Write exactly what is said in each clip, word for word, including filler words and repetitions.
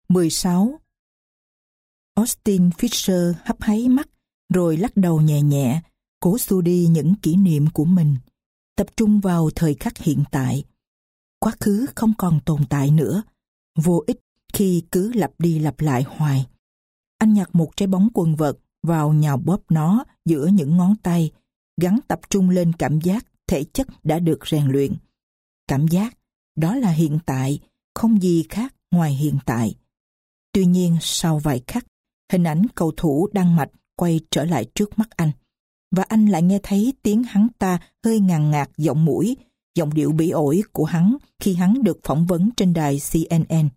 mười sáu. Austin Fisher hấp háy mắt, rồi lắc đầu nhẹ nhẹ, cố xua đi những kỷ niệm của mình, tập trung vào thời khắc hiện tại. Quá khứ không còn tồn tại nữa, vô ích khi cứ lặp đi lặp lại hoài. Anh nhặt một trái bóng quần vợt vào nhào bóp nó giữa những ngón tay, gắng tập trung lên cảm giác thể chất đã được rèn luyện. Cảm giác, đó là hiện tại, không gì khác ngoài hiện tại. Tuy nhiên sau vài khắc, hình ảnh cầu thủ Đan Mạch quay trở lại trước mắt anh, và anh lại nghe thấy tiếng hắn ta hơi ngàn ngạt giọng mũi, giọng điệu bỉ ổi của hắn khi hắn được phỏng vấn trên đài xê en en.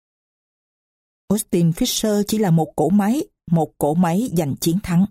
Austin Fisher chỉ là một cỗ máy, một cỗ máy giành chiến thắng.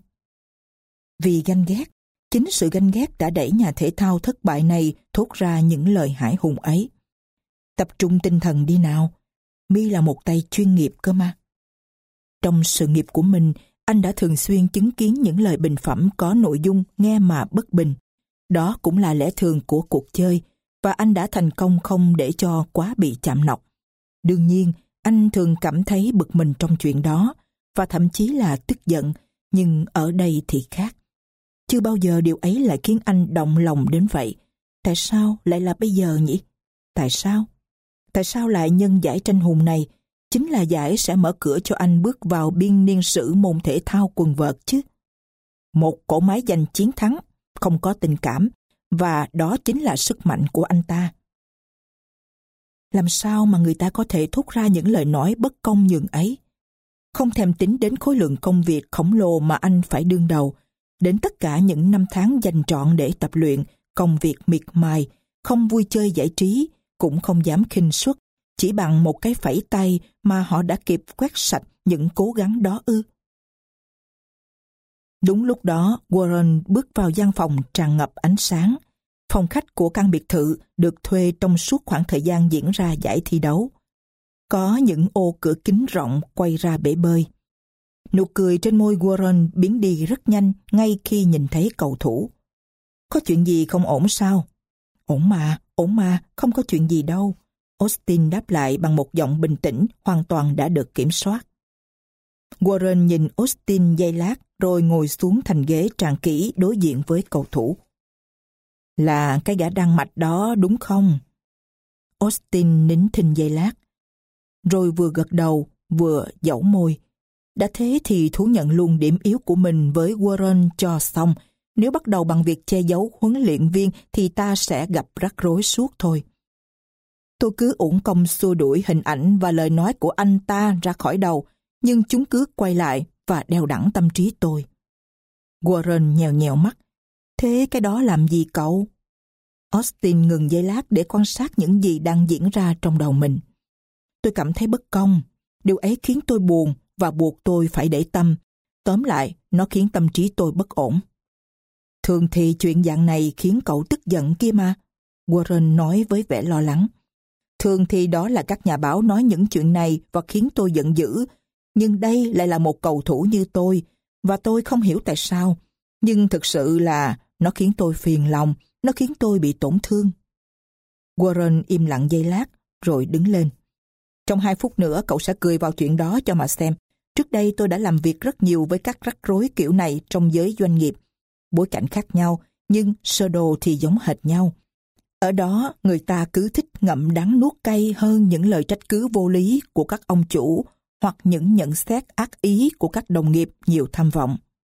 Vì ganh ghét, chính sự ganh ghét đã đẩy nhà thể thao thất bại này thốt ra những lời hãi hùng ấy. Tập trung tinh thần đi nào, mi là một tay chuyên nghiệp cơ mà. Trong sự nghiệp của mình, anh đã thường xuyên chứng kiến những lời bình phẩm có nội dung nghe mà bất bình. Đó cũng là lẽ thường của cuộc chơi, và anh đã thành công không để cho quá bị chạm nọc. Đương nhiên, anh thường cảm thấy bực mình trong chuyện đó, và thậm chí là tức giận, nhưng ở đây thì khác. Chưa bao giờ điều ấy lại khiến anh động lòng đến vậy. Tại sao lại là bây giờ nhỉ? Tại sao? Tại sao lại nhân giải tranh hùng này? Chính là giải sẽ mở cửa cho anh bước vào biên niên sử môn thể thao quần vợt chứ. Một cỗ máy giành chiến thắng, không có tình cảm, và đó chính là sức mạnh của anh ta. Làm sao mà người ta có thể thốt ra những lời nói bất công nhường ấy? Không thèm tính đến khối lượng công việc khổng lồ mà anh phải đương đầu, đến tất cả những năm tháng dành trọn để tập luyện, công việc miệt mài, không vui chơi giải trí, cũng không dám khinh suất, chỉ bằng một cái phẩy tay mà họ đã kịp quét sạch những cố gắng đó ư. Đúng lúc đó, Warren bước vào gian phòng tràn ngập ánh sáng. Phòng khách của căn biệt thự được thuê trong suốt khoảng thời gian diễn ra giải thi đấu. Có những ô cửa kính rộng quay ra bể bơi. Nụ cười trên môi Warren biến đi rất nhanh ngay khi nhìn thấy cầu thủ. Có chuyện gì không ổn sao? Ổn mà, ổn mà, không có chuyện gì đâu. Austin đáp lại bằng một giọng bình tĩnh, hoàn toàn đã được kiểm soát. Warren nhìn Austin giây lát rồi ngồi xuống thành ghế tràn kỹ đối diện với cầu thủ. Là cái gã Đan Mạch đó đúng không? Austin nín thinh giây lát, rồi vừa gật đầu vừa dẫu môi. Đã thế thì thú nhận luôn điểm yếu của mình với Warren cho xong. Nếu bắt đầu bằng việc che giấu huấn luyện viên thì ta sẽ gặp rắc rối suốt thôi. Tôi cứ uổng công xua đuổi hình ảnh và lời nói của anh ta ra khỏi đầu, nhưng chúng cứ quay lại và đeo đẳng tâm trí tôi. Warren nhèo nhèo mắt. Thế cái đó làm gì cậu? Austin ngừng giây lát để quan sát những gì đang diễn ra trong đầu mình. Tôi cảm thấy bất công. Điều ấy khiến tôi buồn và buộc tôi phải để tâm. Tóm lại, nó khiến tâm trí tôi bất ổn. Thường thì chuyện dạng này khiến cậu tức giận kia mà, Warren nói với vẻ lo lắng. Thường thì đó là các nhà báo nói những chuyện này và khiến tôi giận dữ. Nhưng đây lại là một cầu thủ như tôi, và tôi không hiểu tại sao. Nhưng thực sự là nó khiến tôi phiền lòng, nó khiến tôi bị tổn thương. Warren im lặng giây lát, rồi đứng lên. Trong hai phút nữa cậu sẽ cười vào chuyện đó cho mà xem. Trước đây tôi đã làm việc rất nhiều với các rắc rối kiểu này trong giới doanh nghiệp. Bối cảnh khác nhau, nhưng sơ đồ thì giống hệt nhau. Ở đó, người ta cứ thích ngậm đắng nuốt cay hơn những lời trách cứ vô lý của các ông chủ hoặc những nhận xét ác ý của các đồng nghiệp nhiều tham vọng.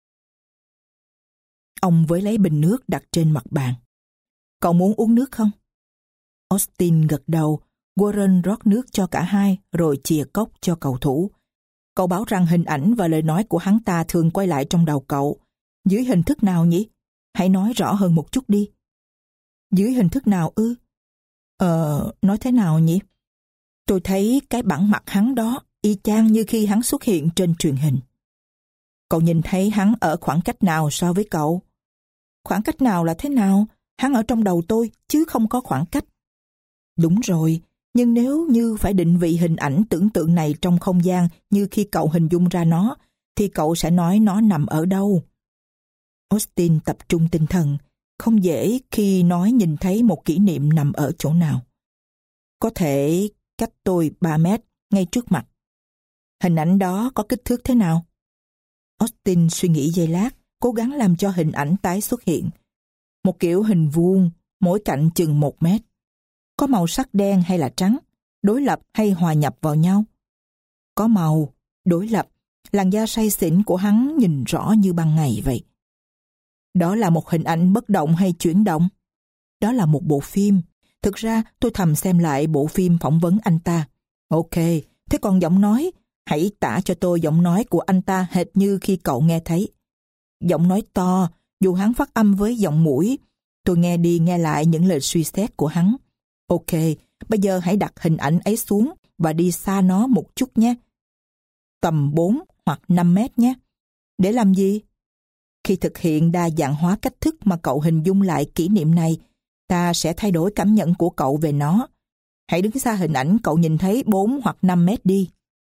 Ông với lấy bình nước đặt trên mặt bàn. Cậu muốn uống nước không? Austin gật đầu. Warren rót nước cho cả hai rồi chìa cốc cho cầu thủ. Cậu bảo rằng hình ảnh và lời nói của hắn ta thường quay lại trong đầu cậu. Dưới hình thức nào nhỉ? Hãy nói rõ hơn một chút đi. Dưới hình thức nào ư? Ờ, nói thế nào nhỉ? Tôi thấy cái bản mặt hắn đó y chang như khi hắn xuất hiện trên truyền hình. Cậu nhìn thấy hắn ở khoảng cách nào so với cậu? Khoảng cách nào là thế nào? Hắn ở trong đầu tôi chứ không có khoảng cách. Đúng rồi, nhưng nếu như phải định vị hình ảnh tưởng tượng này trong không gian như khi cậu hình dung ra nó, thì cậu sẽ nói nó nằm ở đâu? Austin tập trung tinh thần. Không dễ khi nói nhìn thấy một kỷ niệm nằm ở chỗ nào. Có thể cách tôi ba mét, ngay trước mặt. Hình ảnh đó có kích thước thế nào? Austin suy nghĩ giây lát, cố gắng làm cho hình ảnh tái xuất hiện. Một kiểu hình vuông, mỗi cạnh chừng một mét. Có màu sắc đen hay là trắng? Đối lập hay hòa nhập vào nhau? Có màu, đối lập. Làn da say xỉn của hắn nhìn rõ như ban ngày vậy. Đó là một hình ảnh bất động hay chuyển động? Đó là một bộ phim. Thực ra tôi thầm xem lại bộ phim phỏng vấn anh ta. Ok, thế còn giọng nói? Hãy tả cho tôi giọng nói của anh ta hệt như khi cậu nghe thấy. Giọng nói to, dù hắn phát âm với giọng mũi. Tôi nghe đi nghe lại những lời suy xét của hắn. Ok, bây giờ hãy đặt hình ảnh ấy xuống và đi xa nó một chút nhé. Tầm bốn hoặc năm mét nhé. Để làm gì? Khi thực hiện đa dạng hóa cách thức mà cậu hình dung lại kỷ niệm này, ta sẽ thay đổi cảm nhận của cậu về nó. Hãy đứng xa hình ảnh cậu nhìn thấy bốn hoặc năm mét đi.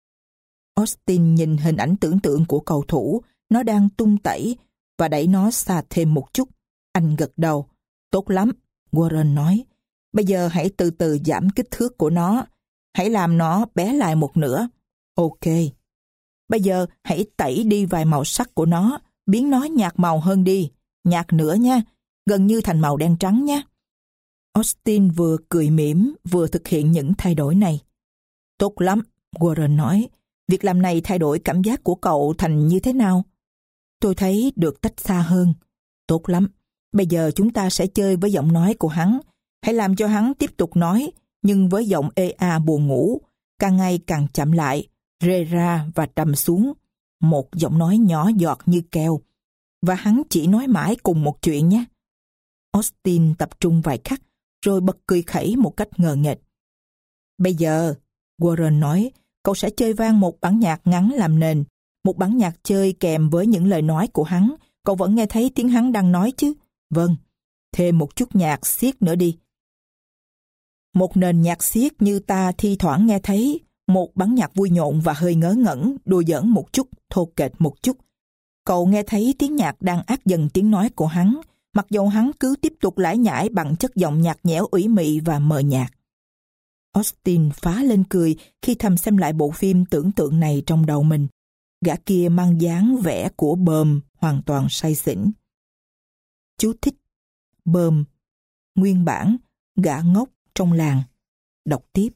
Austin nhìn hình ảnh tưởng tượng của cầu thủ, nó đang tung tẩy và đẩy nó xa thêm một chút. Anh gật đầu. Tốt lắm, Warren nói. Bây giờ hãy từ từ giảm kích thước của nó. Hãy làm nó bé lại một nửa. Ok. Bây giờ hãy tẩy đi vài màu sắc của nó, biến nó nhạt màu hơn đi. Nhạt nữa nha, gần như thành màu đen trắng nhé. Austin vừa cười mỉm, vừa thực hiện những thay đổi này. Tốt lắm, Warren nói. Việc làm này thay đổi cảm giác của cậu thành như thế nào? Tôi thấy được tách xa hơn. Tốt lắm. Bây giờ chúng ta sẽ chơi với giọng nói của hắn. Hãy làm cho hắn tiếp tục nói, nhưng với giọng ê a buồn ngủ, càng ngày càng chậm lại, rê ra và trầm xuống. Một giọng nói nhỏ giọt như keo. Và hắn chỉ nói mãi cùng một chuyện nhé. Austin tập trung vài khắc, rồi bật cười khẩy một cách ngờ nghệch. Bây giờ, Warren nói, cậu sẽ chơi vang một bản nhạc ngắn làm nền. Một bản nhạc chơi kèm với những lời nói của hắn. Cậu vẫn nghe thấy tiếng hắn đang nói chứ? Vâng. Thêm một chút nhạc xiết nữa đi. Một nền nhạc xiết như ta thi thoảng nghe thấy. Một bản nhạc vui nhộn và hơi ngớ ngẩn, đùa giỡn một chút, thô kệch một chút. Cậu nghe thấy tiếng nhạc đang át dần tiếng nói của hắn, mặc dầu hắn cứ tiếp tục lải nhải bằng chất giọng nhạt nhẽo ủy mị và mờ nhạt. Austin phá lên cười khi thầm xem lại bộ phim tưởng tượng này trong đầu mình. Gã kia mang dáng vẻ của bờm hoàn toàn say xỉn. Chú thích: bờm, nguyên bản, gã ngốc trong làng. Đọc tiếp.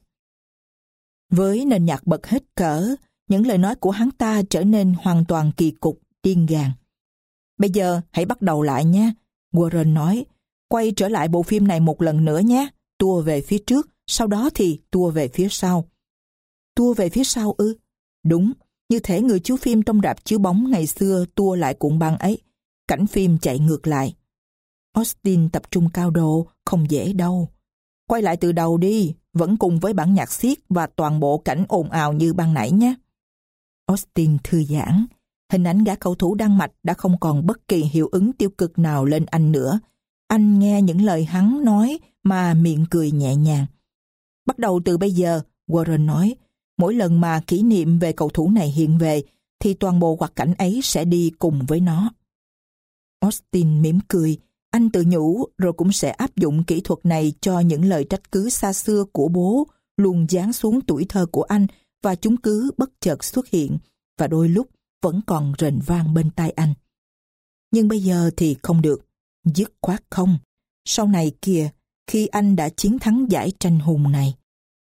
Với nền nhạc bật hết cỡ, những lời nói của hắn ta trở nên hoàn toàn kỳ cục, điên gàn. Bây giờ hãy bắt đầu lại nhé, Warren nói. Quay trở lại bộ phim này một lần nữa nhé. Tua về phía trước, sau đó thì tua về phía sau. Tua về phía sau ư? Đúng, như thể người chiếu phim trong rạp chiếu bóng ngày xưa tua lại cuộn băng ấy. Cảnh phim chạy ngược lại. Austin tập trung cao độ, không dễ đâu. Quay lại từ đầu đi, vẫn cùng với bản nhạc xiết và toàn bộ cảnh ồn ào như ban nãy nhé. Austin thư giãn. Hình ảnh gã cầu thủ Đan Mạch đã không còn bất kỳ hiệu ứng tiêu cực nào lên anh nữa. Anh nghe những lời hắn nói mà miệng cười nhẹ nhàng. Bắt đầu từ bây giờ, Warren nói, mỗi lần mà kỷ niệm về cầu thủ này hiện về, thì toàn bộ hoạt cảnh ấy sẽ đi cùng với nó. Austin mỉm cười. Anh tự nhủ rồi cũng sẽ áp dụng kỹ thuật này cho những lời trách cứ xa xưa của bố luôn giáng xuống tuổi thơ của anh, và chúng cứ bất chợt xuất hiện và đôi lúc vẫn còn rền vang bên tai anh. Nhưng bây giờ thì không được, dứt khoát không. Sau này kìa, khi anh đã chiến thắng giải tranh hùng này.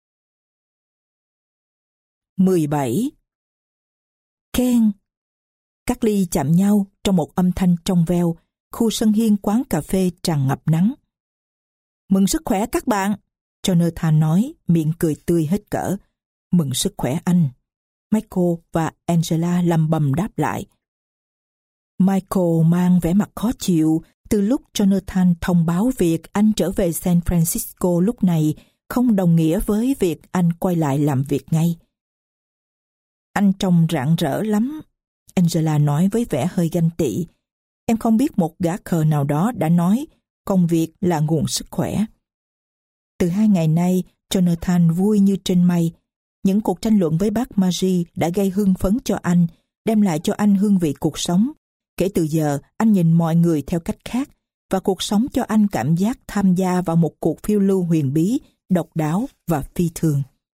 mười bảy. Ken. Các ly chạm nhau trong một âm thanh trong veo. Khu sân hiên quán cà phê tràn ngập nắng. Mừng sức khỏe các bạn, Jonathan nói, miệng cười tươi hết cỡ. Mừng sức khỏe anh. Michael và Angela lầm bầm đáp lại. Michael mang vẻ mặt khó chịu từ lúc Jonathan thông báo việc anh trở về San Francisco lúc này không đồng nghĩa với việc anh quay lại làm việc ngay. Anh trông rạng rỡ lắm, Angela nói với vẻ hơi ganh tị. Em không biết một gã khờ nào đó đã nói công việc là nguồn sức khỏe. Từ hai ngày nay, Jonathan vui như trên mây. Những cuộc tranh luận với bác Maggie đã gây hưng phấn cho anh, đem lại cho anh hương vị cuộc sống. Kể từ giờ, anh nhìn mọi người theo cách khác, và cuộc sống cho anh cảm giác tham gia vào một cuộc phiêu lưu huyền bí, độc đáo và phi thường.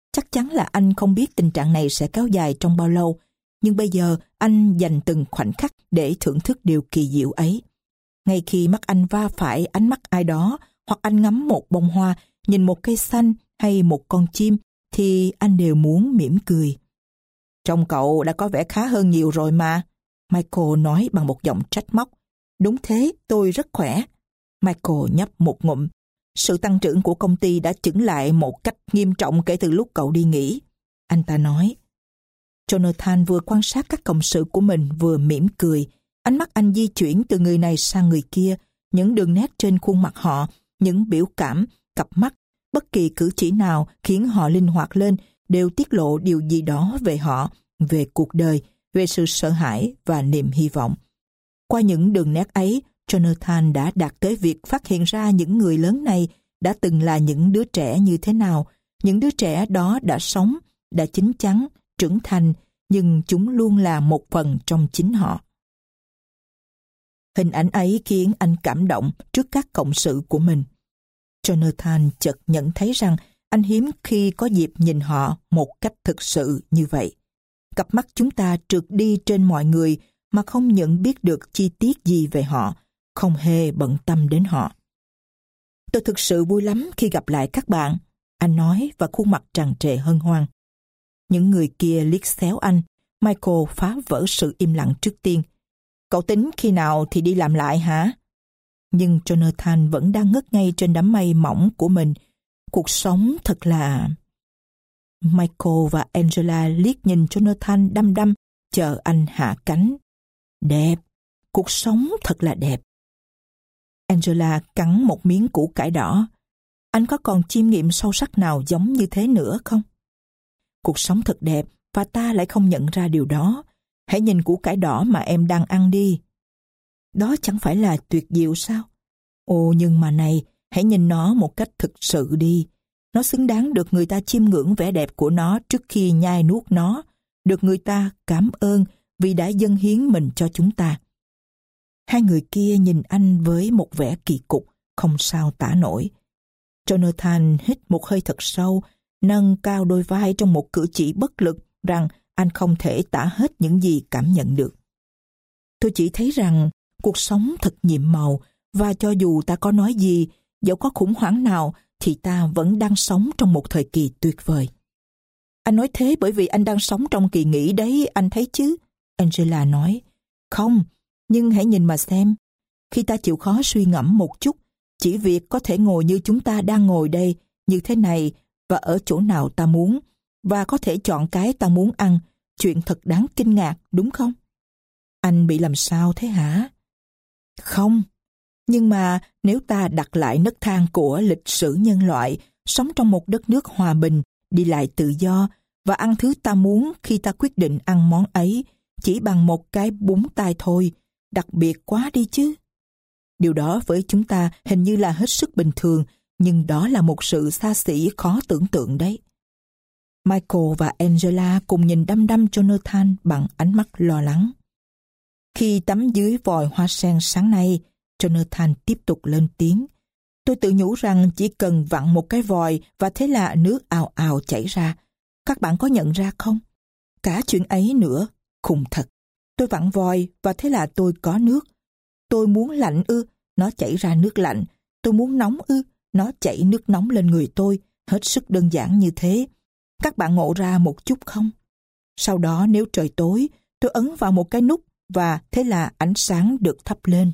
Chắc chắn là anh không biết tình trạng này sẽ kéo dài trong bao lâu, nhưng bây giờ anh dành từng khoảnh khắc để thưởng thức điều kỳ diệu ấy. Ngay khi mắt anh va phải ánh mắt ai đó, hoặc anh ngắm một bông hoa, nhìn một cây xanh hay một con chim, thì anh đều muốn mỉm cười. Trông cậu đã có vẻ khá hơn nhiều rồi mà, Michael nói bằng một giọng trách móc. Đúng thế, tôi rất khỏe. Michael nhấp một ngụm. Sự tăng trưởng của công ty đã chững lại một cách nghiêm trọng kể từ lúc cậu đi nghỉ, anh ta nói. Jonathan vừa quan sát các cộng sự của mình vừa mỉm cười. Ánh mắt anh di chuyển từ người này sang người kia, những đường nét trên khuôn mặt họ, những biểu cảm, cặp mắt, bất kỳ cử chỉ nào khiến họ linh hoạt lên đều tiết lộ điều gì đó về họ, về cuộc đời, về sự sợ hãi và niềm hy vọng. Qua những đường nét ấy, Jonathan đã đạt tới việc phát hiện ra những người lớn này đã từng là những đứa trẻ như thế nào. Những đứa trẻ đó đã sống, đã chín chắn, trưởng thành, nhưng chúng luôn là một phần trong chính họ. Hình ảnh ấy khiến anh cảm động trước các cộng sự của mình. Jonathan chợt nhận thấy rằng anh hiếm khi có dịp nhìn họ một cách thực sự như vậy. Cặp mắt chúng ta trượt đi trên mọi người mà không nhận biết được chi tiết gì về họ, không hề bận tâm đến họ. Tôi thực sự vui lắm khi gặp lại các bạn, anh nói và khuôn mặt tràn trề hân hoan. Những người kia liếc xéo anh. Michael phá vỡ sự im lặng trước tiên. Cậu tính khi nào thì đi làm lại hả? Nhưng Jonathan vẫn đang ngất ngây trên đám mây mỏng của mình. Cuộc sống thật là... Michael và Angela liếc nhìn Jonathan đăm đăm, chờ anh hạ cánh. Đẹp, cuộc sống thật là đẹp. Angela cắn một miếng củ cải đỏ. Anh có còn chiêm nghiệm sâu sắc nào giống như thế nữa không? Cuộc sống thật đẹp và ta lại không nhận ra điều đó. Hãy nhìn củ cải đỏ mà em đang ăn đi. Đó chẳng phải là tuyệt diệu sao? Ồ, nhưng mà này, hãy nhìn nó một cách thực sự đi. Nó xứng đáng được người ta chiêm ngưỡng vẻ đẹp của nó trước khi nhai nuốt nó, được người ta cảm ơn vì đã dâng hiến mình cho chúng ta. Hai người kia nhìn anh với một vẻ kỳ cục, không sao tả nổi. Jonathan hít một hơi thật sâu, nâng cao đôi vai trong một cử chỉ bất lực rằng anh không thể tả hết những gì cảm nhận được. Tôi chỉ thấy rằng cuộc sống thật nhiệm màu, và cho dù ta có nói gì, dẫu có khủng hoảng nào, thì ta vẫn đang sống trong một thời kỳ tuyệt vời. Anh nói thế bởi vì anh đang sống trong kỳ nghỉ đấy, anh thấy chứ? Angela nói. Không, nhưng hãy nhìn mà xem. Khi ta chịu khó suy ngẫm một chút, chỉ việc có thể ngồi như chúng ta đang ngồi đây, như thế này, và ở chỗ nào ta muốn, và có thể chọn cái ta muốn ăn, chuyện thật đáng kinh ngạc, đúng không? Anh bị làm sao thế hả? Không, nhưng mà nếu ta đặt lại nấc thang của lịch sử nhân loại, sống trong một đất nước hòa bình, đi lại tự do, và ăn thứ ta muốn khi ta quyết định ăn món ấy, chỉ bằng một cái búng tay thôi, đặc biệt quá đi chứ. Điều đó với chúng ta hình như là hết sức bình thường, nhưng đó là một sự xa xỉ khó tưởng tượng đấy. Michael và Angela cùng nhìn đăm đăm Jonathan bằng ánh mắt lo lắng. Khi tắm dưới vòi hoa sen sáng nay, Jonathan tiếp tục lên tiếng. Tôi tự nhủ rằng chỉ cần vặn một cái vòi và thế là nước ào ào chảy ra. Các bạn có nhận ra không? Cả chuyện ấy nữa, khùng thật. Tôi vặn vòi và thế là tôi có nước. Tôi muốn lạnh ư, nó chảy ra nước lạnh. Tôi muốn nóng ư, nó chảy nước nóng lên người tôi. Hết sức đơn giản như thế. Các bạn ngộ ra một chút không? Sau đó nếu trời tối, tôi ấn vào một cái nút và thế là ánh sáng được thắp lên.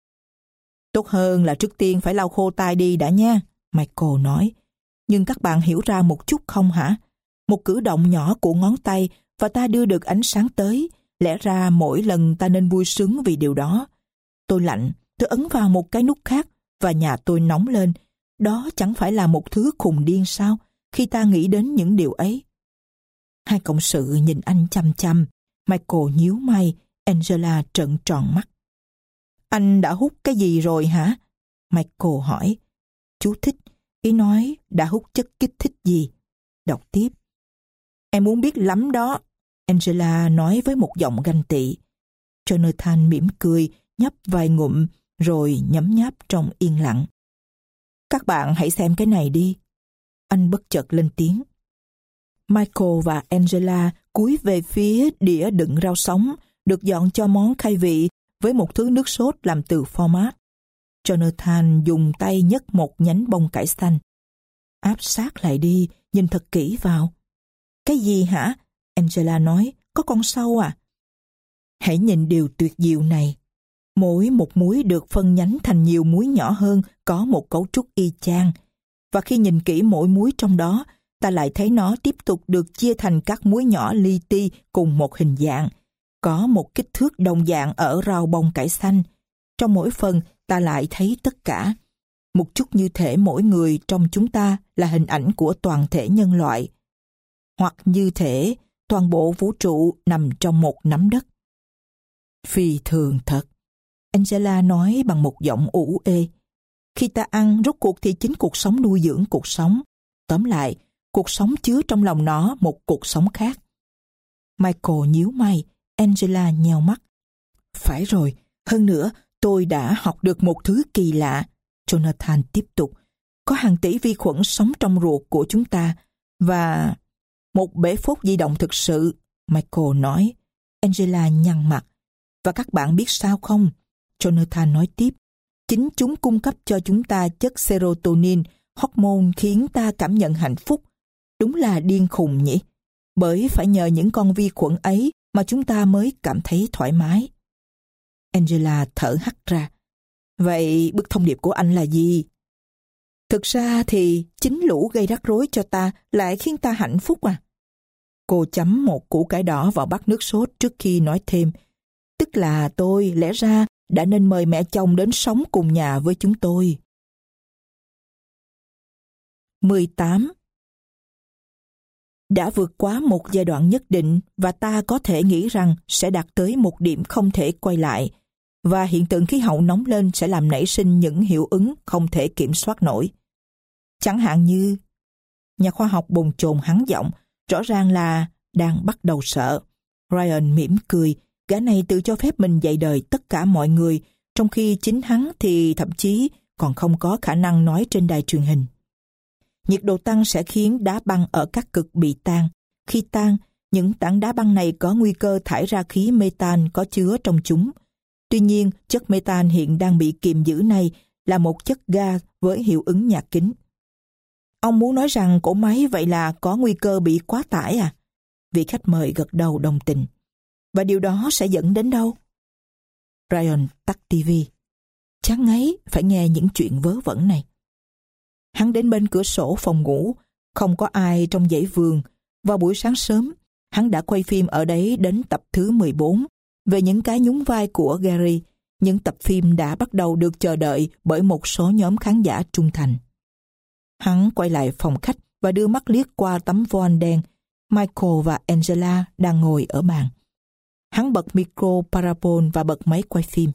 Tốt hơn là trước tiên phải lau khô tay đi đã nha, Michael nói. Nhưng các bạn hiểu ra một chút không hả? Một cử động nhỏ của ngón tay và ta đưa được ánh sáng tới. Lẽ ra mỗi lần ta nên vui sướng vì điều đó. Tôi lạnh, tôi ấn vào một cái nút khác và nhà tôi nóng lên. Đó chẳng phải là một thứ khùng điên sao, khi ta nghĩ đến những điều ấy. Hai cộng sự nhìn anh chăm chăm. Michael nhíu mày, Angela trợn tròn mắt. Anh đã hút cái gì rồi hả? Michael hỏi. Chú thích, ý nói đã hút chất kích thích gì? Đọc tiếp. Em muốn biết lắm đó, Angela nói với một giọng ganh tị. Jonathan mỉm cười, nhấp vài ngụm, rồi nhấm nháp trong yên lặng. Các bạn hãy xem cái này đi. Anh bất chợt lên tiếng. Michael và Angela cúi về phía đĩa đựng rau sống, được dọn cho món khai vị với một thứ nước sốt làm từ phô mát. Jonathan dùng tay nhấc một nhánh bông cải xanh. Áp sát lại đi, nhìn thật kỹ vào. Cái gì hả? Angela nói, có con sâu à? Hãy nhìn điều tuyệt diệu này. Mỗi một múi được phân nhánh thành nhiều múi nhỏ hơn, có một cấu trúc y chang. Và khi nhìn kỹ mỗi múi trong đó, ta lại thấy nó tiếp tục được chia thành các múi nhỏ li ti cùng một hình dạng. Có một kích thước đồng dạng ở rau bông cải xanh. Trong mỗi phần, ta lại thấy tất cả. Một chút như thể mỗi người trong chúng ta là hình ảnh của toàn thể nhân loại. Hoặc như thể toàn bộ vũ trụ nằm trong một nắm đất. Phi thường thật, Angela nói bằng một giọng ủ ê. Khi ta ăn, rốt cuộc thì chính cuộc sống nuôi dưỡng cuộc sống. Tóm lại, cuộc sống chứa trong lòng nó một cuộc sống khác. Michael nhíu mày, Angela nheo mắt. Phải rồi, hơn nữa, tôi đã học được một thứ kỳ lạ. Jonathan tiếp tục. Có hàng tỷ vi khuẩn sống trong ruột của chúng ta, và một bể phốt di động thực sự, Michael nói. Angela nhăn mặt. Và các bạn biết sao không? Jonathan nói tiếp. Chính chúng cung cấp cho chúng ta chất serotonin, hormone khiến ta cảm nhận hạnh phúc. Đúng là điên khùng nhỉ? Bởi phải nhờ những con vi khuẩn ấy mà chúng ta mới cảm thấy thoải mái. Angela thở hắt ra. Vậy bức thông điệp của anh là gì? Thực ra thì chính lũ gây rắc rối cho ta lại khiến ta hạnh phúc à? Cô chấm một củ cải đỏ vào bát nước sốt trước khi nói thêm. Tức là tôi lẽ ra đã nên mời mẹ chồng đến sống cùng nhà với chúng tôi. mười tám. Đã vượt quá một giai đoạn nhất định và ta có thể nghĩ rằng sẽ đạt tới một điểm không thể quay lại, và hiện tượng khí hậu nóng lên sẽ làm nảy sinh những hiệu ứng không thể kiểm soát nổi. Chẳng hạn như, nhà khoa học bồn chồn hắn giọng, rõ ràng là đang bắt đầu sợ. Ryan mỉm cười, gã này tự cho phép mình dạy đời tất cả mọi người, trong khi chính hắn thì thậm chí còn không có khả năng nói trên đài truyền hình. Nhiệt độ tăng sẽ khiến đá băng ở các cực bị tan. Khi tan, những tảng đá băng này có nguy cơ thải ra khí metan có chứa trong chúng. Tuy nhiên, chất metan hiện đang bị kiềm giữ này là một chất ga với hiệu ứng nhà kính. Ông muốn nói rằng cỗ máy vậy là có nguy cơ bị quá tải à? Vị khách mời gật đầu đồng tình. Và điều đó sẽ dẫn đến đâu? Ryan tắt tivi. Chán ngấy phải nghe những chuyện vớ vẩn này. Hắn đến bên cửa sổ phòng ngủ, không có ai trong dãy vườn. Vào buổi sáng sớm, hắn đã quay phim ở đấy đến tập thứ mười bốn, về những cái nhún vai của Gary, những tập phim đã bắt đầu được chờ đợi bởi một số nhóm khán giả trung thành. Hắn quay lại phòng khách và đưa mắt liếc qua tấm voan đen. Michael và Angela đang ngồi ở bàn. Hắn bật micro parabol và bật máy quay phim.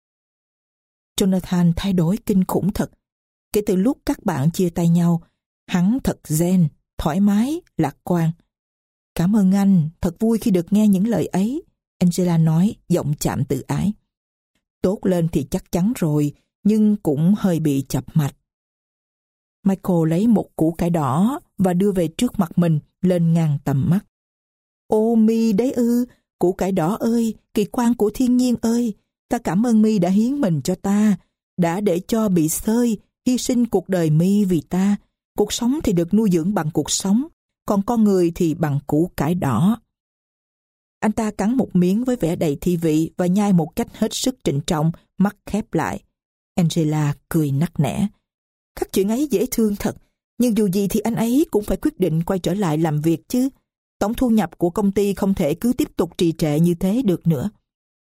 Jonathan thay đổi kinh khủng thật. Kể từ lúc các bạn chia tay nhau, hắn thật zen, thoải mái, lạc quan. Cảm ơn anh, thật vui khi được nghe những lời ấy, Angela nói, giọng chạm tự ái. Tốt lên thì chắc chắn rồi, nhưng cũng hơi bị chập mạch. Michael lấy một củ cải đỏ và đưa về trước mặt mình, lên ngang tầm mắt. Ô Mi đấy ư, củ cải đỏ ơi, kỳ quan của thiên nhiên ơi, ta cảm ơn Mi đã hiến mình cho ta, đã để cho bị xơi, hy sinh cuộc đời Mi vì ta. Cuộc sống thì được nuôi dưỡng bằng cuộc sống, còn con người thì bằng củ cải đỏ. Anh ta cắn một miếng với vẻ đầy thi vị và nhai một cách hết sức trịnh trọng, mắt khép lại. Angela cười nắc nẻ. Các chuyện ấy dễ thương thật, nhưng dù gì thì anh ấy cũng phải quyết định quay trở lại làm việc chứ. Tổng thu nhập của công ty không thể cứ tiếp tục trì trệ như thế được nữa.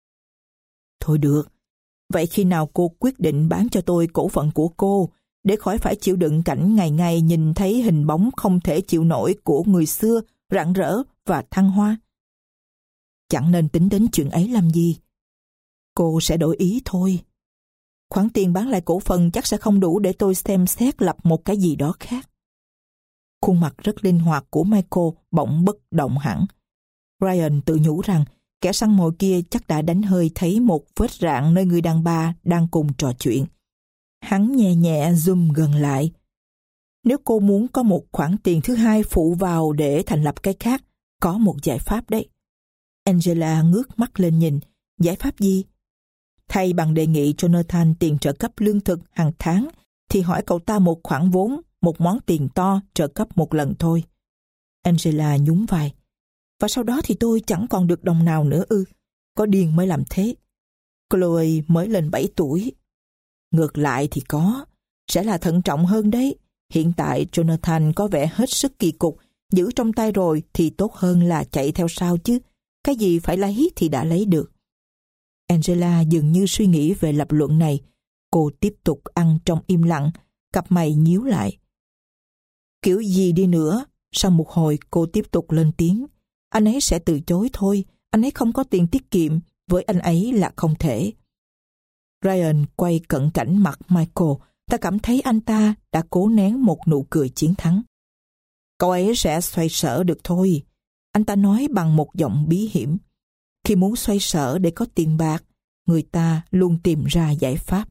Thôi được, vậy khi nào cô quyết định bán cho tôi cổ phần của cô, để khỏi phải chịu đựng cảnh ngày ngày nhìn thấy hình bóng không thể chịu nổi của người xưa, rạng rỡ và thăng hoa? Chẳng nên tính đến chuyện ấy làm gì. Cô sẽ đổi ý thôi. Khoản tiền bán lại cổ phần chắc sẽ không đủ để tôi xem xét lập một cái gì đó khác. Khuôn mặt rất linh hoạt của Michael bỗng bất động hẳn. Ryan tự nhủ rằng kẻ săn mồi kia chắc đã đánh hơi thấy một vết rạn nơi người đàn bà đang cùng trò chuyện. Hắn nhẹ nhẹ zoom gần lại. Nếu cô muốn có một khoản tiền thứ hai phụ vào để thành lập cái khác, có một giải pháp đấy. Angela ngước mắt lên nhìn. Giải pháp gì? Thay bằng đề nghị Jonathan tiền trợ cấp lương thực hàng tháng, thì hỏi cậu ta một khoản vốn, một món tiền to trợ cấp một lần thôi. Angela nhún vai. Và sau đó thì tôi chẳng còn được đồng nào nữa ư? Có điên mới làm thế. Chloe mới lên bảy tuổi. Ngược lại thì có, sẽ là thận trọng hơn đấy. Hiện tại Jonathan có vẻ hết sức kỳ cục, giữ trong tay rồi thì tốt hơn là chạy theo sau chứ. Cái gì phải lấy thì đã lấy được. Angela dường như suy nghĩ về lập luận này. Cô tiếp tục ăn trong im lặng, cặp mày nhíu lại. Kiểu gì đi nữa, sau một hồi cô tiếp tục lên tiếng. Anh ấy sẽ từ chối thôi, anh ấy không có tiền tiết kiệm, với anh ấy là không thể. Ryan quay cận cảnh mặt Michael, ta cảm thấy anh ta đã cố nén một nụ cười chiến thắng. Cậu ấy sẽ xoay sở được thôi, anh ta nói bằng một giọng bí hiểm. Khi muốn xoay sở để có tiền bạc, người ta luôn tìm ra giải pháp.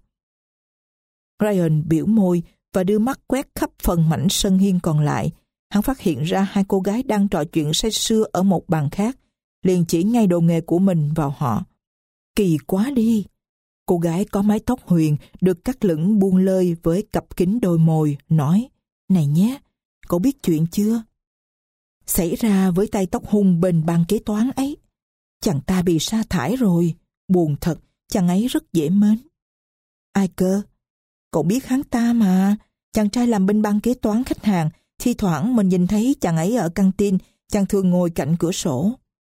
Ryan biểu môi và đưa mắt quét khắp phần mảnh sân hiên còn lại. Hắn phát hiện ra hai cô gái đang trò chuyện say sưa ở một bàn khác, liền chỉ ngay đồ nghề của mình vào họ. Kỳ quá đi! Cô gái có mái tóc huyền được cắt lửng buông lơi với cặp kính đôi môi, nói: Này nhé, cậu biết chuyện chưa? Xảy ra với tay tóc hung bên ban kế toán ấy. Chàng ta bị sa thải rồi. Buồn thật, chàng ấy rất dễ mến. Ai cơ? Cậu biết hắn ta mà. Chàng trai làm bên ban kế toán khách hàng. Thi thoảng mình nhìn thấy chàng ấy ở căng tin. Chàng thường ngồi cạnh cửa sổ.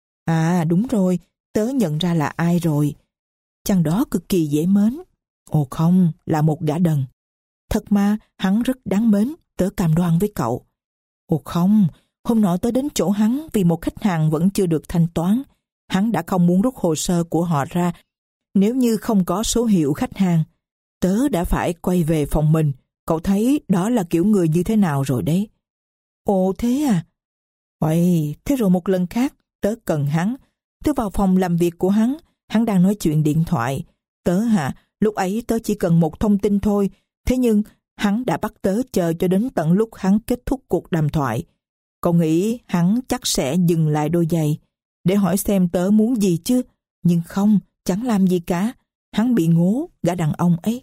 À đúng rồi, tớ nhận ra là ai rồi. Chàng đó cực kỳ dễ mến. Ồ không, là một gã đần. Thật mà, hắn rất đáng mến, tớ cam đoan với cậu. Ồ không, hôm nọ tớ đến chỗ hắn vì một khách hàng vẫn chưa được thanh toán. Hắn đã không muốn rút hồ sơ của họ ra nếu như không có số hiệu khách hàng. Tớ đã phải quay về phòng mình. Cậu thấy đó là kiểu người như thế nào rồi đấy. Ồ thế à? Ôi, thế rồi một lần khác, tớ cần hắn. Tớ vào phòng làm việc của hắn. Hắn đang nói chuyện điện thoại. Tớ hả? Lúc ấy tớ chỉ cần một thông tin thôi. Thế nhưng hắn đã bắt tớ chờ cho đến tận lúc hắn kết thúc cuộc đàm thoại. Cậu nghĩ hắn chắc sẽ dừng lại đôi giày để hỏi xem tớ muốn gì chứ? Nhưng không, chẳng làm gì cả. Hắn bị ngố, gã đàn ông ấy.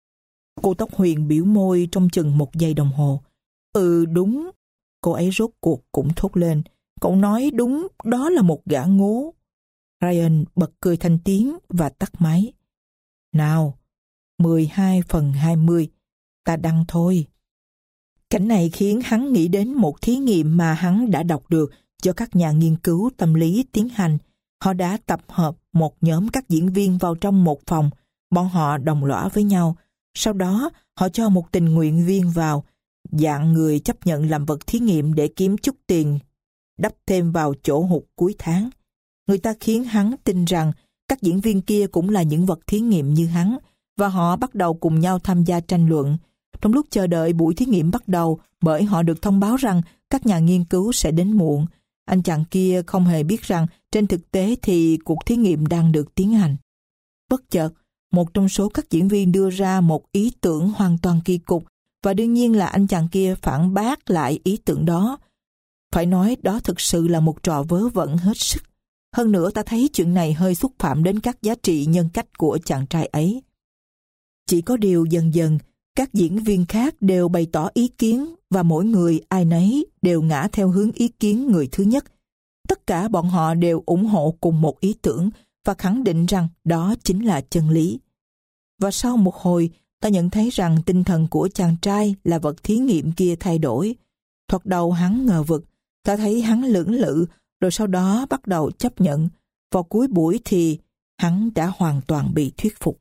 Cô tóc huyền biểu môi trong chừng một giây đồng hồ. Ừ đúng. Cô ấy rốt cuộc cũng thốt lên. Cậu nói đúng, đó là một gã ngố. Ryan bật cười thành tiếng và tắt máy. Nào, mười hai phần hai mươi, ta đăng thôi. Cảnh này khiến hắn nghĩ đến một thí nghiệm mà hắn đã đọc được do các nhà nghiên cứu tâm lý tiến hành. Họ đã tập hợp một nhóm các diễn viên vào trong một phòng, bọn họ đồng lõa với nhau. Sau đó, họ cho một tình nguyện viên vào, dạng người chấp nhận làm vật thí nghiệm để kiếm chút tiền, đắp thêm vào chỗ hụt cuối tháng. Người ta khiến hắn tin rằng các diễn viên kia cũng là những vật thí nghiệm như hắn, và họ bắt đầu cùng nhau tham gia tranh luận. Trong lúc chờ đợi buổi thí nghiệm bắt đầu, bởi họ được thông báo rằng các nhà nghiên cứu sẽ đến muộn, anh chàng kia không hề biết rằng trên thực tế thì cuộc thí nghiệm đang được tiến hành. Bất chợt, một trong số các diễn viên đưa ra một ý tưởng hoàn toàn kỳ cục, và đương nhiên là anh chàng kia phản bác lại ý tưởng đó. Phải nói đó thực sự là một trò vớ vẩn hết sức. Hơn nữa ta thấy chuyện này hơi xúc phạm đến các giá trị nhân cách của chàng trai ấy. Chỉ có điều dần dần, các diễn viên khác đều bày tỏ ý kiến và mỗi người ai nấy đều ngã theo hướng ý kiến người thứ nhất. Tất cả bọn họ đều ủng hộ cùng một ý tưởng và khẳng định rằng đó chính là chân lý. Và sau một hồi, ta nhận thấy rằng tinh thần của chàng trai là vật thí nghiệm kia thay đổi. Thoạt đầu hắn ngờ vực, ta thấy hắn lưỡng lự, rồi sau đó bắt đầu chấp nhận. Vào cuối buổi thì hắn đã hoàn toàn bị thuyết phục.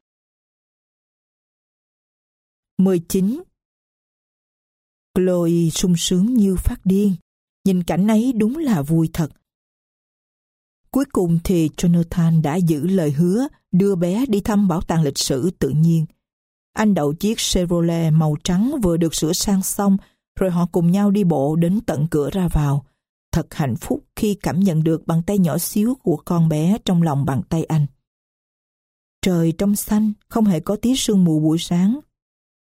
mười chín. Chloe sung sướng như phát điên. Nhìn cảnh ấy đúng là vui thật. Cuối cùng thì Jonathan đã giữ lời hứa đưa bé đi thăm bảo tàng lịch sử tự nhiên. Anh đậu chiếc Chevrolet màu trắng vừa được sửa sang xong, rồi họ cùng nhau đi bộ đến tận cửa ra vào. Thật hạnh phúc khi cảm nhận được bàn tay nhỏ xíu của con bé trong lòng bàn tay anh. Trời trong xanh, không hề có tí sương mù buổi sáng.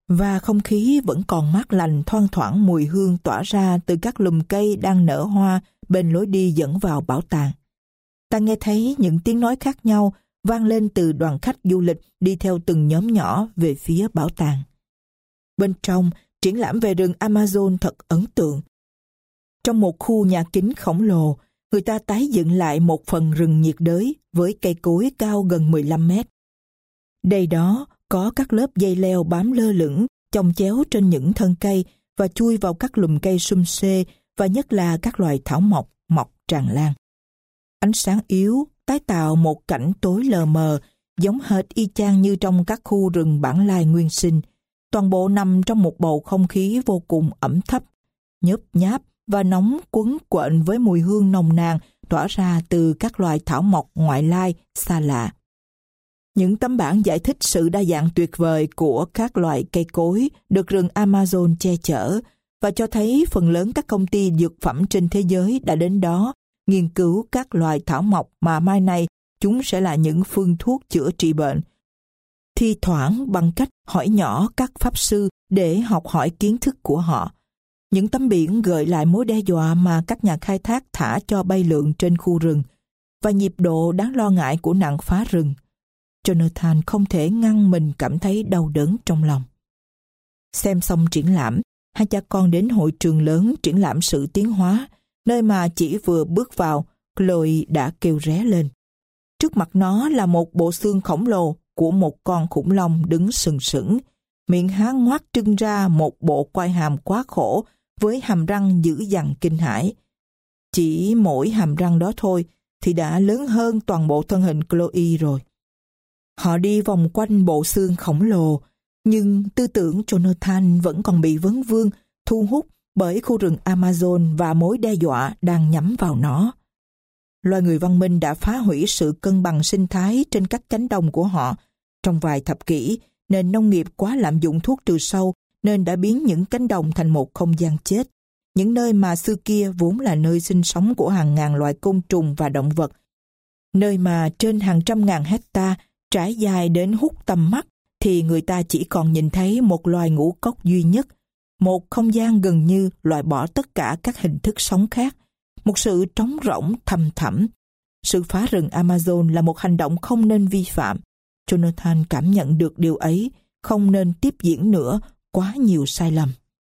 và không khí vẫn còn mát lành, thoang thoảng mùi hương tỏa ra từ các lùm cây đang nở hoa bên lối đi dẫn vào bảo tàng. Ta nghe thấy những tiếng nói khác nhau vang lên từ đoàn khách du lịch đi theo từng nhóm nhỏ về phía bảo tàng. Bên trong, triển lãm về rừng Amazon thật ấn tượng. Trong một khu nhà kính khổng lồ, người ta tái dựng lại một phần rừng nhiệt đới với cây cối cao gần mười lăm mét. Đây đó có các lớp dây leo bám lơ lửng, chồng chéo trên những thân cây và chui vào các lùm cây sum xê, và nhất là các loài thảo mộc mọc tràn lan. Ánh sáng yếu tái tạo một cảnh tối lờ mờ, giống hệt y chang như trong các khu rừng bản lai nguyên sinh. Toàn bộ nằm trong một bầu không khí vô cùng ẩm thấp, nhớp nháp và nóng quấn quện với mùi hương nồng nàn tỏa ra từ các loài thảo mộc ngoại lai xa lạ. Những tấm bảng giải thích sự đa dạng tuyệt vời của các loại cây cối được rừng Amazon che chở và cho thấy phần lớn các công ty dược phẩm trên thế giới đã đến đó nghiên cứu các loài thảo mộc mà mai này chúng sẽ là những phương thuốc chữa trị bệnh. Thi thoảng bằng cách hỏi nhỏ các pháp sư để học hỏi kiến thức của họ. Những tấm biển gợi lại mối đe dọa mà các nhà khai thác thả cho bay lượn trên khu rừng và nhịp độ đáng lo ngại của nạn phá rừng. Jonathan không thể ngăn mình cảm thấy đau đớn trong lòng. Xem xong triển lãm, hai cha con đến hội trường lớn triển lãm sự tiến hóa, nơi mà chỉ vừa bước vào, Chloe đã kêu ré lên. Trước mặt nó là một bộ xương khổng lồ của một con khủng long đứng sừng sững, miệng há ngoác trưng ra một bộ quai hàm quá khổ với hàm răng dữ dằn kinh hãi. Chỉ mỗi hàm răng đó thôi thì đã lớn hơn toàn bộ thân hình Chloe rồi. Họ đi vòng quanh bộ xương khổng lồ, nhưng tư tưởng Jonathan vẫn còn bị vấn vương, thu hút bởi khu rừng Amazon và mối đe dọa đang nhắm vào nó. Loài người văn minh đã phá hủy sự cân bằng sinh thái trên các cánh đồng của họ. Trong vài thập kỷ, nền nông nghiệp quá lạm dụng thuốc trừ sâu nên đã biến những cánh đồng thành một không gian chết. Những nơi mà xưa kia vốn là nơi sinh sống của hàng ngàn loài côn trùng và động vật. Nơi mà trên hàng trăm ngàn hecta trải dài đến hút tầm mắt thì người ta chỉ còn nhìn thấy một loài ngũ cốc duy nhất, một không gian gần như loại bỏ tất cả các hình thức sống khác, một sự trống rỗng thầm thẳm. Sự phá rừng Amazon là một hành động không nên vi phạm. Jonathan cảm nhận được điều ấy, không nên tiếp diễn nữa, quá nhiều sai lầm.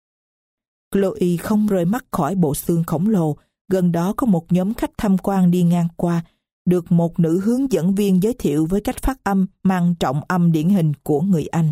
Chloe không rời mắt khỏi bộ xương khổng lồ. Gần đó có một nhóm khách tham quan đi ngang qua, được một nữ hướng dẫn viên giới thiệu với cách phát âm mang trọng âm điển hình của người Anh.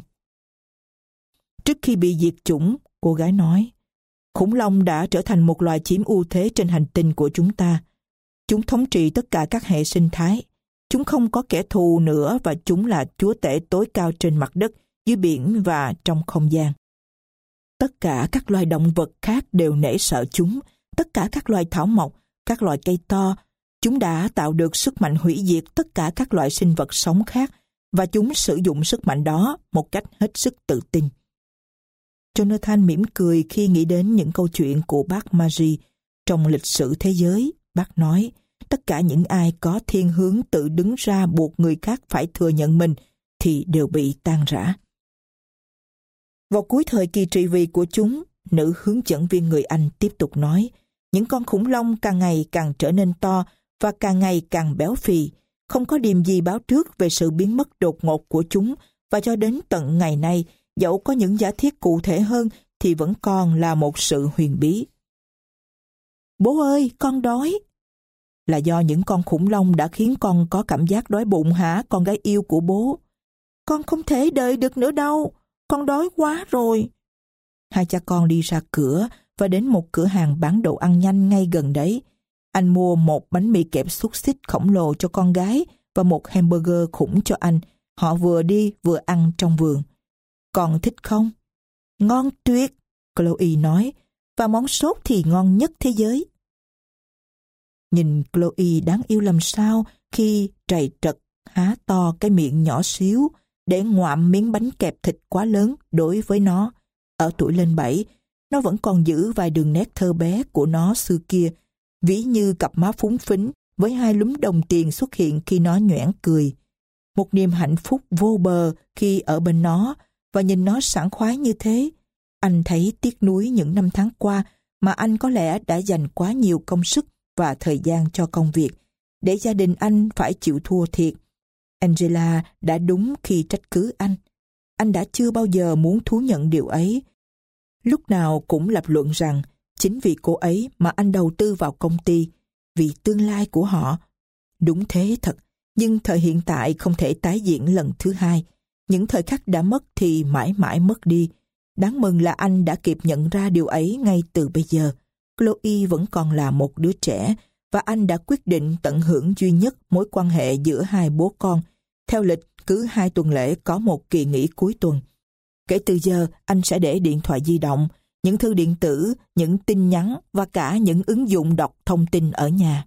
Trước khi bị diệt chủng, cô gái nói, khủng long đã trở thành một loài chiếm ưu thế trên hành tinh của chúng ta. Chúng thống trị tất cả các hệ sinh thái. Chúng không có kẻ thù nữa và chúng là chúa tể tối cao trên mặt đất, dưới biển và trong không gian. Tất cả các loài động vật khác đều nể sợ chúng, tất cả các loài thảo mộc, các loài cây to. Chúng đã tạo được sức mạnh hủy diệt tất cả các loại sinh vật sống khác và chúng sử dụng sức mạnh đó một cách hết sức tự tin. Jonathan mỉm cười khi nghĩ đến những câu chuyện của bác Marie. Trong lịch sử thế giới, bác nói, tất cả những ai có thiên hướng tự đứng ra buộc người khác phải thừa nhận mình thì đều bị tan rã. Vào cuối thời kỳ trị vì của chúng, nữ hướng dẫn viên người Anh tiếp tục nói, những con khủng long càng ngày càng trở nên to và càng ngày càng béo phì. Không có điềm gì báo trước về sự biến mất đột ngột của chúng và cho đến tận ngày nay, dẫu có những giả thiết cụ thể hơn thì vẫn còn là một sự huyền bí. Bố ơi, con đói. Là do những con khủng long đã khiến con có cảm giác đói bụng hả, con gái yêu của bố? Con không thể đợi được nữa đâu, con đói quá rồi. Hai cha con đi ra cửa và đến một cửa hàng bán đồ ăn nhanh ngay gần đấy. Anh mua một bánh mì kẹp xúc xích khổng lồ cho con gái và một hamburger khủng cho anh. Họ vừa đi vừa ăn trong vườn. Con thích không? Ngon tuyệt, Chloe nói, và món sốt thì ngon nhất thế giới. Nhìn Chloe đáng yêu làm sao khi trầy trật há to cái miệng nhỏ xíu để ngoạm miếng bánh kẹp thịt quá lớn đối với nó. Ở tuổi lên bảy, nó vẫn còn giữ vài đường nét thơ bé của nó xưa kia, ví như cặp má phúng phính với hai lúm đồng tiền xuất hiện khi nó nhoẻn cười. Một niềm hạnh phúc vô bờ khi ở bên nó và nhìn nó sảng khoái như thế. Anh thấy tiếc nuối những năm tháng qua mà anh có lẽ đã dành quá nhiều công sức và thời gian cho công việc, để gia đình anh phải chịu thua thiệt. Angela đã đúng khi trách cứ anh. Anh đã chưa bao giờ muốn thú nhận điều ấy. Lúc nào cũng lập luận rằng chính vì cô ấy mà anh đầu tư vào công ty, vì tương lai của họ. Đúng thế thật, nhưng thời hiện tại không thể tái diễn lần thứ hai. Những thời khắc đã mất thì mãi mãi mất đi. Đáng mừng là anh đã kịp nhận ra điều ấy ngay từ bây giờ. Chloe vẫn còn là một đứa trẻ, và anh đã quyết định tận hưởng duy nhất mối quan hệ giữa hai bố con. Theo lịch, cứ hai tuần lễ có một kỳ nghỉ cuối tuần. Kể từ giờ, anh sẽ để điện thoại di động, những thư điện tử, những tin nhắn và cả những ứng dụng đọc thông tin ở nhà.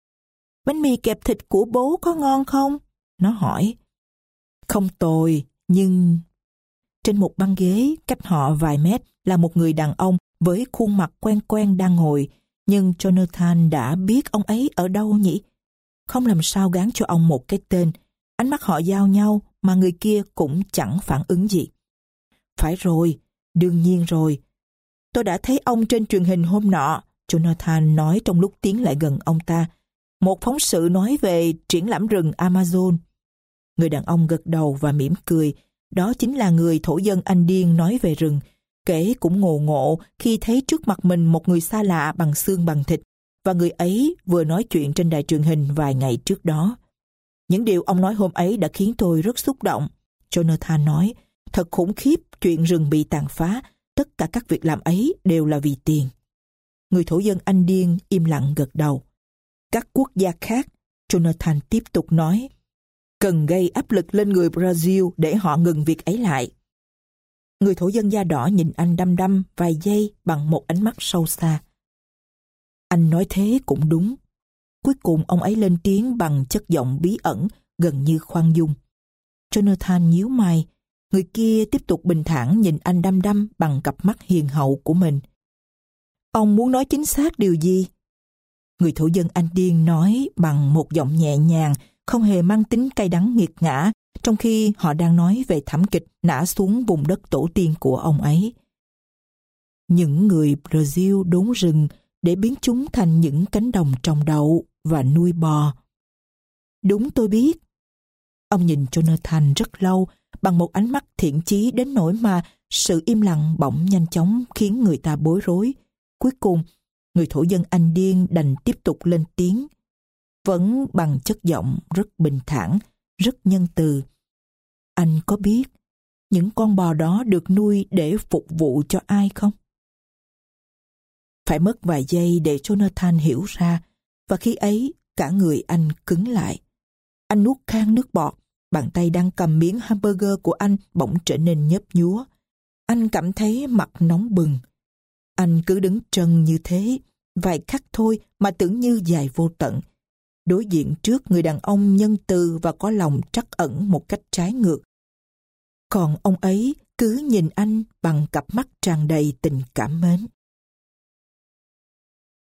Bánh mì kẹp thịt của bố có ngon không? Nó hỏi. Không tồi, nhưng... Trên một băng ghế cách họ vài mét là một người đàn ông với khuôn mặt quen quen đang ngồi, nhưng Jonathan đã biết ông ấy ở đâu nhỉ? Không làm sao gán cho ông một cái tên. Ánh mắt họ giao nhau mà người kia cũng chẳng phản ứng gì. Phải rồi, đương nhiên rồi. Tôi đã thấy ông trên truyền hình hôm nọ, Jonathan nói trong lúc tiến lại gần ông ta. Một phóng sự nói về triển lãm rừng Amazon. Người đàn ông gật đầu và mỉm cười. Đó chính là người thổ dân Anh điên nói về rừng. Kể cũng ngộ ngộ khi thấy trước mặt mình một người xa lạ bằng xương bằng thịt, và người ấy vừa nói chuyện trên đài truyền hình vài ngày trước đó. Những điều ông nói hôm ấy đã khiến tôi rất xúc động. Jonathan nói, thật khủng khiếp chuyện rừng bị tàn phá, tất cả các việc làm ấy đều là vì tiền. Người thổ dân Anh điên im lặng gật đầu. Các quốc gia khác, Jonathan tiếp tục nói, cần gây áp lực lên người Brazil để họ ngừng việc ấy lại. Người thổ dân da đỏ nhìn anh đăm đăm vài giây bằng một ánh mắt sâu xa. Anh nói thế cũng đúng. Cuối cùng ông ấy lên tiếng bằng chất giọng bí ẩn, gần như khoan dung. Jonathan nhíu mày. Người kia tiếp tục bình thản nhìn anh đăm đăm bằng cặp mắt hiền hậu của mình. Ông muốn nói chính xác điều gì? Người thổ dân Anh điên nói bằng một giọng nhẹ nhàng, không hề mang tính cay đắng nghiệt ngã, trong khi họ đang nói về thảm kịch nã xuống vùng đất tổ tiên của ông ấy. Những người Brazil đốn rừng để biến chúng thành những cánh đồng trồng đậu và nuôi bò. Đúng, tôi biết. Ông nhìn Jonathan rất lâu bằng một ánh mắt thiện chí đến nỗi mà sự im lặng bỗng nhanh chóng khiến người ta bối rối. Cuối cùng, người thổ dân Anh điên đành tiếp tục lên tiếng, vẫn bằng chất giọng rất bình thản, rất nhân từ. Anh có biết những con bò đó được nuôi để phục vụ cho ai không? Phải mất vài giây để Jonathan hiểu ra, và khi ấy cả người anh cứng lại. Anh nuốt khan nước bọt, bàn tay đang cầm miếng hamburger của anh bỗng trở nên nhấp nhúa. Anh cảm thấy mặt nóng bừng. Anh cứ đứng trân như thế, vài khắc thôi mà tưởng như dài vô tận. Đối diện trước người đàn ông nhân từ và có lòng trắc ẩn một cách trái ngược. Còn ông ấy cứ nhìn anh bằng cặp mắt tràn đầy tình cảm mến.